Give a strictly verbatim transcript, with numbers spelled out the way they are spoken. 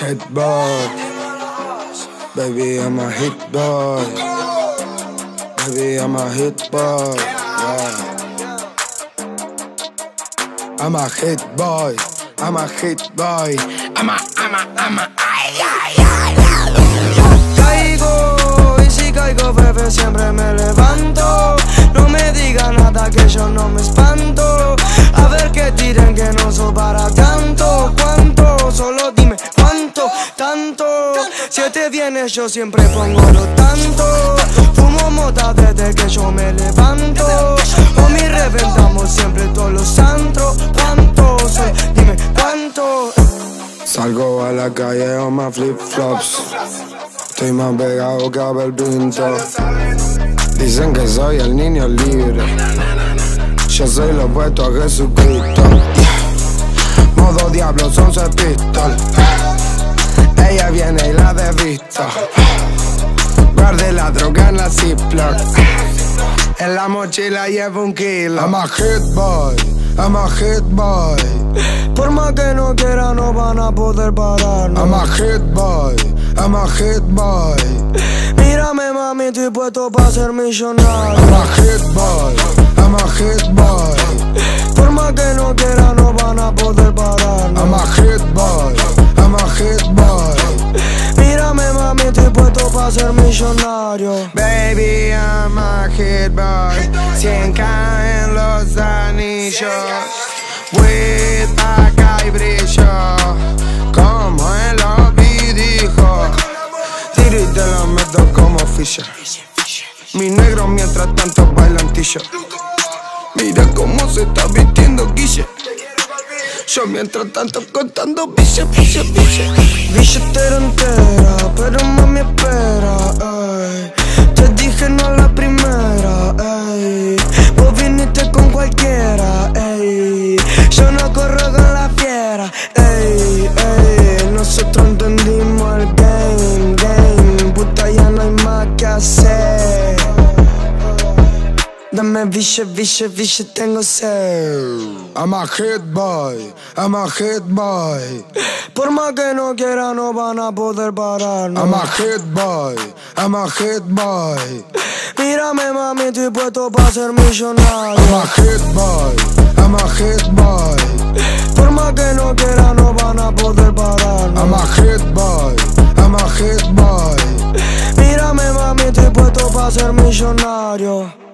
hit boy. Baby, I'm a hit boy. Baby, I'm a hit boy. Yeah. I'm a hit boy. I'm a hit boy. I'm a, I'm a, I'm a, ay, ay, ay, ay. Caigo, y si caigo, bebé, siempre me levanto. No me diga nada que yo no me espanto. A ver que tiren que no soy para tanto. ¿Cuánto? Solo dime cuánto, tanto. Si te vienes yo siempre pongo lo tanto. Fumo mota desde que yo me levanto. O mi reventamos siempre todos los antros. ¿Cuánto? Soy, dime cuánto. Salgo a la calle con más flip-flops. Estoy más pegado que Abel Pinto. Dicen que soy el niño libre. Yo soy lo opuesto a Jesucristo. Yeah. Modo diablo, son seis pistol. Ella viene y la desvisto. Guarde la droga en la Ziploc. En la mochila llevo un kilo. I'm a hit boy, I'm a hit boy. Por más que no quiera no van a poder pararnos. I'm a hit boy, I'm a hit boy. Mírame mami, estoy puesto pa' ser millonario. I'm a hit boy, I'm a hit boy. Por más que no quiera no van a poder pararnos. I'm a hit boy, I'm a hit boy. Mírame mami, estoy puesto pa' ser millonario. Baby, I'm a hit boy. Cien caen los anillos. Weed acá y brillo, como el lobby dijo. Tiro y te la meto como Fisher. Mi negro mientras tanto bailantillo. Mira cómo se está vistiendo Guille. Yo mientras tanto contando piche, piche, piche. Billetera entera, pero mami espera, ey. Te dije no a la primera, ey. Vos viniste con cualquiera, ey. Yo no corro con la fiera, ey, ey. Nosotros entendimos el game, game. Puta, ya no hay más que hacer. Dame biche, biche, biche, tengo sed. I'm a hit boy, I'm a hit boy. Por más que no quiera no van a poder pararnos. I'm a hit boy, I'm a hit boy. Mírame mami, estoy puesto pa' ser millonario. I'm a hit boy, I'm a hit boy. Por más que no quiera no van a poder pararnos. I'm a hit boy, I'm a hit boy. Mírame mami, estoy puesto pa' ser millonario.